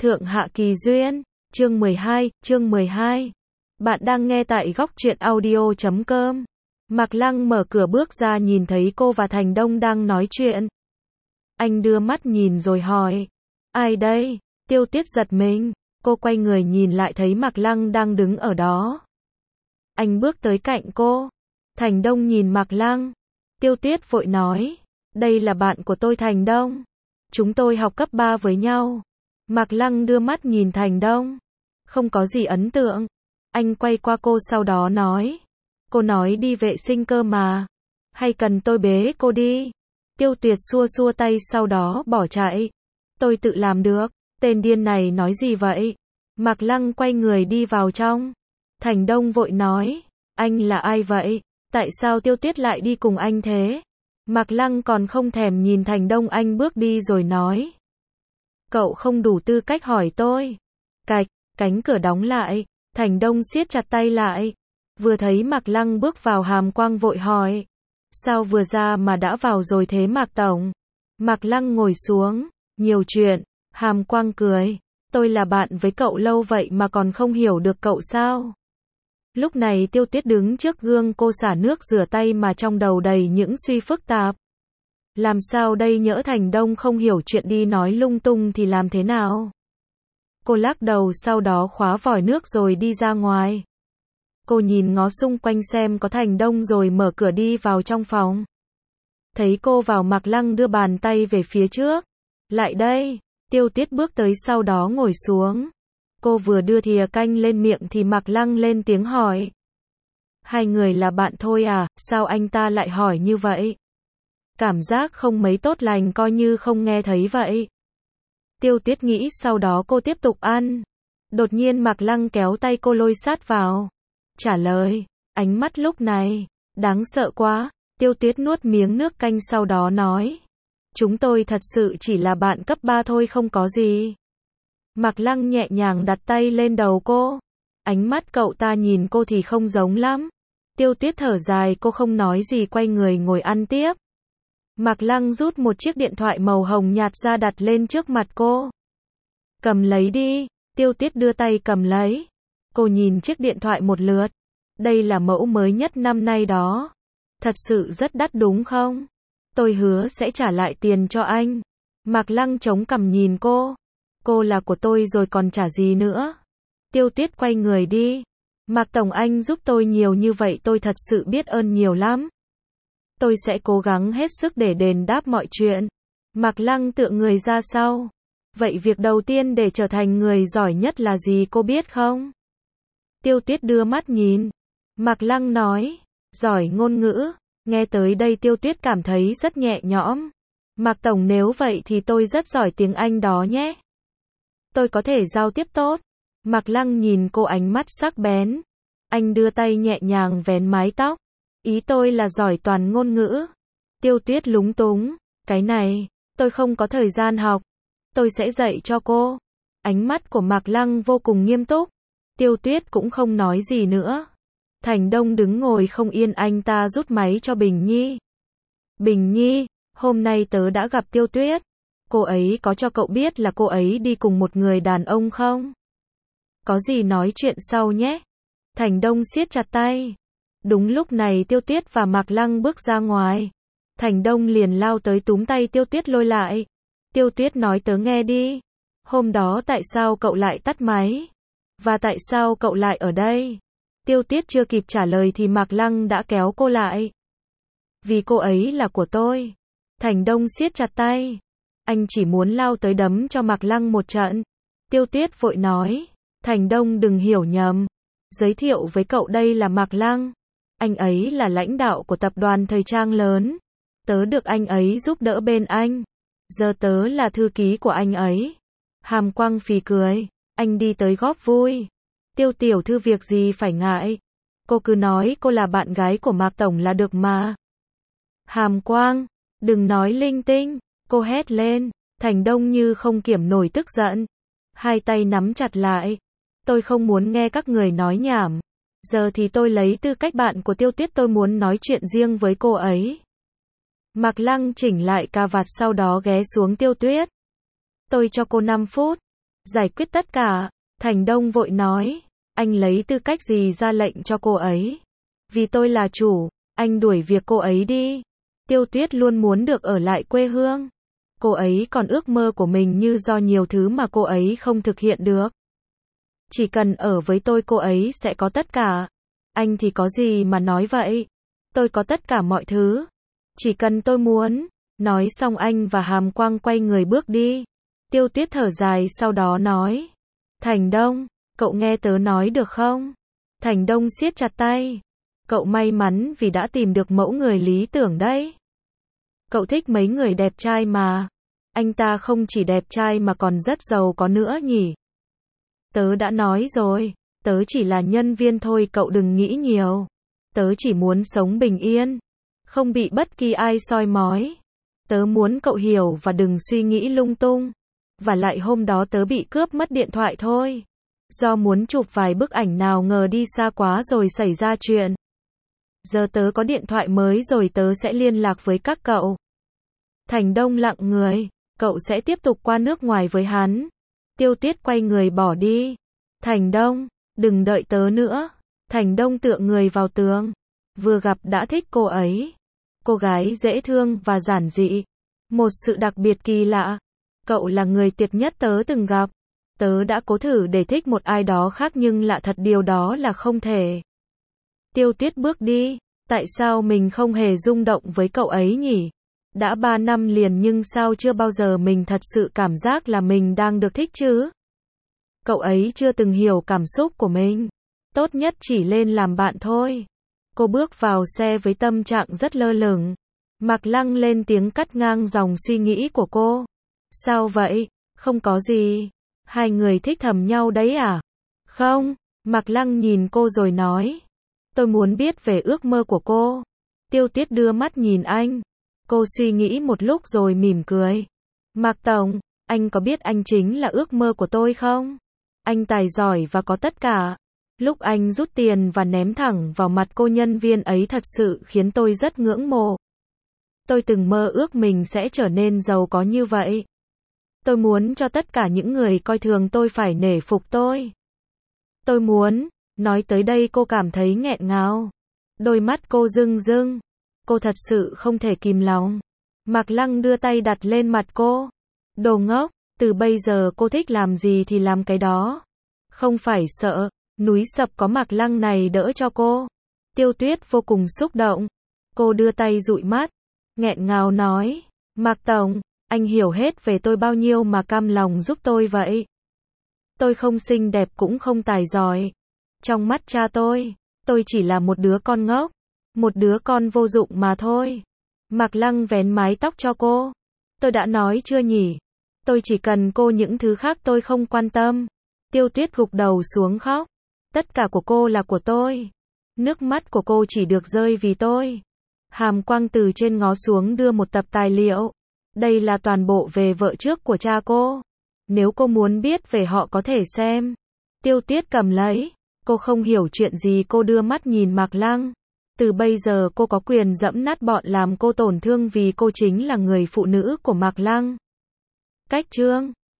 Thượng Hạ Kỳ Duyên, chương 12. Bạn đang nghe tại góc truyện audio.com. Mạc Lăng mở cửa bước ra nhìn thấy cô và Thành Đông đang nói chuyện. Anh đưa mắt nhìn rồi hỏi, ai đây? Tiêu Tiết giật mình, cô quay người nhìn lại thấy Mạc Lăng đang đứng ở đó. Anh bước tới cạnh cô. Thành Đông nhìn Mạc Lăng. Tiêu Tiết vội nói, đây là bạn của tôi Thành Đông. Chúng tôi học cấp 3 với nhau. Mạc Lăng đưa mắt nhìn Thành Đông. Không có gì ấn tượng. Anh quay qua cô sau đó nói. Cô nói đi vệ sinh cơ mà. Hay cần tôi bế cô đi? Tiêu Tuyệt xua xua tay sau đó bỏ chạy. Tôi tự làm được. Tên điên này nói gì vậy? Mạc Lăng quay người đi vào trong. Thành Đông vội nói. Anh là ai vậy? Tại sao Tiêu Tuyết lại đi cùng anh thế? Mạc Lăng còn không thèm nhìn Thành Đông, anh bước đi rồi nói. Cậu không đủ tư cách hỏi tôi. Cạch, cánh cửa đóng lại. Thành Đông siết chặt tay lại. Vừa thấy Mạc Lăng bước vào, Hàm Quang vội hỏi. Sao vừa ra mà đã vào rồi thế Mạc Tổng? Mạc Lăng ngồi xuống. Nhiều chuyện. Hàm Quang cười. Tôi là bạn với cậu lâu vậy mà còn không hiểu được cậu sao? Lúc này Tiêu Tiết đứng trước gương, cô xả nước rửa tay mà trong đầu đầy những suy phức tạp. Làm sao đây, nhỡ Thành Đông không hiểu chuyện đi nói lung tung thì làm thế nào? Cô lắc đầu sau đó khóa vòi nước rồi đi ra ngoài. Cô nhìn ngó xung quanh xem có Thành Đông rồi mở cửa đi vào trong phòng. Thấy cô vào, Mạc Lăng đưa bàn tay về phía trước. Lại đây. Tiêu Tiết bước tới sau đó ngồi xuống. Cô vừa đưa thìa canh lên miệng thì Mạc Lăng lên tiếng hỏi. Hai người là bạn thôi à, sao anh ta lại hỏi như vậy? Cảm giác không mấy tốt lành, coi như không nghe thấy vậy. Tiêu Tiết nghĩ sau đó cô tiếp tục ăn. Đột nhiên Mạc Lăng kéo tay cô lôi sát vào. Trả lời, ánh mắt lúc này, đáng sợ quá. Tiêu Tiết nuốt miếng nước canh sau đó nói. Chúng tôi thật sự chỉ là bạn cấp 3 thôi, không có gì. Mạc Lăng nhẹ nhàng đặt tay lên đầu cô. Ánh mắt cậu ta nhìn cô thì không giống lắm. Tiêu Tiết thở dài, cô không nói gì quay người ngồi ăn tiếp. Mạc Lăng rút một chiếc điện thoại màu hồng nhạt ra đặt lên trước mặt cô. Cầm lấy đi. Tiêu Tiết đưa tay cầm lấy. Cô nhìn chiếc điện thoại một lượt. Đây là mẫu mới nhất năm nay đó. Thật sự rất đắt đúng không? Tôi hứa sẽ trả lại tiền cho anh. Mạc Lăng chống cằm nhìn cô. Cô là của tôi rồi còn trả gì nữa? Tiêu Tiết quay người đi. Mạc Tổng, anh giúp tôi nhiều như vậy tôi thật sự biết ơn nhiều lắm. Tôi sẽ cố gắng hết sức để đền đáp mọi chuyện. Mạc Lăng tựa người ra sau. Vậy việc đầu tiên để trở thành người giỏi nhất là gì cô biết không? Tiêu Tiết đưa mắt nhìn. Mạc Lăng nói. Giỏi ngôn ngữ. Nghe tới đây Tiêu Tiết cảm thấy rất nhẹ nhõm. Mạc Tổng, nếu vậy thì tôi rất giỏi tiếng Anh đó nhé. Tôi có thể giao tiếp tốt. Mạc Lăng nhìn cô ánh mắt sắc bén. Anh đưa tay nhẹ nhàng vén mái tóc. Ý tôi là giỏi toàn ngôn ngữ. Tiêu Tiết lúng túng. Cái này, tôi không có thời gian học. Tôi sẽ dạy cho cô. Ánh mắt của Mạc Lăng vô cùng nghiêm túc. Tiêu Tiết cũng không nói gì nữa. Thành Đông đứng ngồi không yên, anh ta rút máy cho Bình Nhi. Bình Nhi, hôm nay tớ đã gặp Tiêu Tuyết. Cô ấy có cho cậu biết là cô ấy đi cùng một người đàn ông không? Có gì nói chuyện sau nhé. Thành Đông siết chặt tay. Đúng lúc này Tiêu Tuyết và Mạc Lăng bước ra ngoài. Thành Đông liền lao tới túm tay Tiêu Tuyết lôi lại. Tiêu Tuyết nói, tớ nghe đi. Hôm đó tại sao cậu lại tắt máy? Và tại sao cậu lại ở đây? Tiêu Tuyết chưa kịp trả lời thì Mạc Lăng đã kéo cô lại. Vì cô ấy là của tôi. Thành Đông siết chặt tay. Anh chỉ muốn lao tới đấm cho Mạc Lăng một trận. Tiêu Tuyết vội nói. Thành Đông đừng hiểu nhầm. Giới thiệu với cậu, đây là Mạc Lăng. Anh ấy là lãnh đạo của tập đoàn thời trang lớn. Tớ được anh ấy giúp đỡ bên anh. Giờ tớ là thư ký của anh ấy. Hàm Quang phì cười. Anh đi tới góp vui. Tiêu tiểu thư việc gì phải ngại. Cô cứ nói cô là bạn gái của Mạc Tổng là được mà. Hàm Quang, đừng nói linh tinh. Cô hét lên. Thành Đông như không kiểm nổi tức giận. Hai tay nắm chặt lại. Tôi không muốn nghe các người nói nhảm. Giờ thì tôi lấy tư cách bạn của Tiêu Tuyết, tôi muốn nói chuyện riêng với cô ấy. Mạc Lăng chỉnh lại cà vạt sau đó ghé xuống Tiêu Tuyết. Tôi cho cô 5 phút. Giải quyết tất cả. Thành Đông vội nói. Anh lấy tư cách gì ra lệnh cho cô ấy? Vì tôi là chủ, anh đuổi việc cô ấy đi. Tiêu Tuyết luôn muốn được ở lại quê hương. Cô ấy còn ước mơ của mình như do nhiều thứ mà cô ấy không thực hiện được. Chỉ cần ở với tôi cô ấy sẽ có tất cả. Anh thì có gì mà nói vậy? Tôi có tất cả mọi thứ. Chỉ cần tôi muốn. Nói xong anh và Hàm Quang quay người bước đi. Tiêu Tuyết thở dài sau đó nói. Thành Đông, cậu nghe tớ nói được không? Thành Đông siết chặt tay. Cậu may mắn vì đã tìm được mẫu người lý tưởng đấy. Cậu thích mấy người đẹp trai mà. Anh ta không chỉ đẹp trai mà còn rất giàu có nữa nhỉ? Tớ đã nói rồi, tớ chỉ là nhân viên thôi, cậu đừng nghĩ nhiều. Tớ chỉ muốn sống bình yên, không bị bất kỳ ai soi mói. Tớ muốn cậu hiểu và đừng suy nghĩ lung tung. Và lại hôm đó tớ bị cướp mất điện thoại thôi. Do muốn chụp vài bức ảnh nào ngờ đi xa quá rồi xảy ra chuyện. Giờ tớ có điện thoại mới rồi, tớ sẽ liên lạc với các cậu. Thành Đông lặng người. Cậu sẽ tiếp tục qua nước ngoài với hắn. Tiêu Tuyết quay người bỏ đi. Thành Đông, đừng đợi tớ nữa. Thành Đông tựa người vào tường. Vừa gặp đã thích cô ấy. Cô gái dễ thương và giản dị. Một sự đặc biệt kỳ lạ. Cậu là người tuyệt nhất tớ từng gặp. Tớ đã cố thử để thích một ai đó khác nhưng lạ thật điều đó là không thể. Tiêu Tuyết bước đi. Tại sao mình không hề rung động với cậu ấy nhỉ? Đã 3 năm liền nhưng sao chưa bao giờ mình thật sự cảm giác là mình đang được thích chứ? Cậu ấy chưa từng hiểu cảm xúc của mình. Tốt nhất chỉ lên làm bạn thôi. Cô bước vào xe với tâm trạng rất lơ lửng. Mạc Lăng lên tiếng cắt ngang dòng suy nghĩ của cô. Sao vậy? Không có gì. Hai người thích thầm nhau đấy à? Không. Mạc Lăng nhìn cô rồi nói. Tôi muốn biết về ước mơ của cô. Tiêu Tuyết đưa mắt nhìn anh. Cô suy nghĩ một lúc rồi mỉm cười. Mạc Tổng, anh có biết anh chính là ước mơ của tôi không? Anh tài giỏi và có tất cả. Lúc anh rút tiền và ném thẳng vào mặt cô nhân viên ấy thật sự khiến tôi rất ngưỡng mộ. Tôi từng mơ ước mình sẽ trở nên giàu có như vậy. Tôi muốn cho tất cả những người coi thường tôi phải nể phục tôi. Tôi muốn. Nói tới đây cô cảm thấy nghẹn ngào. Đôi mắt cô rưng rưng. Cô thật sự không thể kìm lòng. Mạc Lăng đưa tay đặt lên mặt cô. Đồ ngốc, từ bây giờ cô thích làm gì thì làm cái đó. Không phải sợ, núi sập có Mạc Lăng này đỡ cho cô. Tiêu Tuyết vô cùng xúc động. Cô đưa tay dụi mắt. Nghẹn ngào nói. Mạc Tổng, anh hiểu hết về tôi bao nhiêu mà cam lòng giúp tôi vậy. Tôi không xinh đẹp cũng không tài giỏi. Trong mắt cha tôi chỉ là một đứa con ngốc. Một đứa con vô dụng mà thôi. Mạc Lăng vén mái tóc cho cô. Tôi đã nói chưa nhỉ? Tôi chỉ cần cô, những thứ khác tôi không quan tâm. Tiêu Tuyết gục đầu xuống khóc. Tất cả của cô là của tôi. Nước mắt của cô chỉ được rơi vì tôi. Hàm Quang từ trên ngó xuống đưa một tập tài liệu. Đây là toàn bộ về vợ trước của cha cô. Nếu cô muốn biết về họ có thể xem. Tiêu Tuyết cầm lấy. Cô không hiểu chuyện gì, cô đưa mắt nhìn Mạc Lăng. Từ bây giờ cô có quyền dẫm nát bọn làm cô tổn thương vì cô chính là người phụ nữ của Mạc Lăng. Cách chương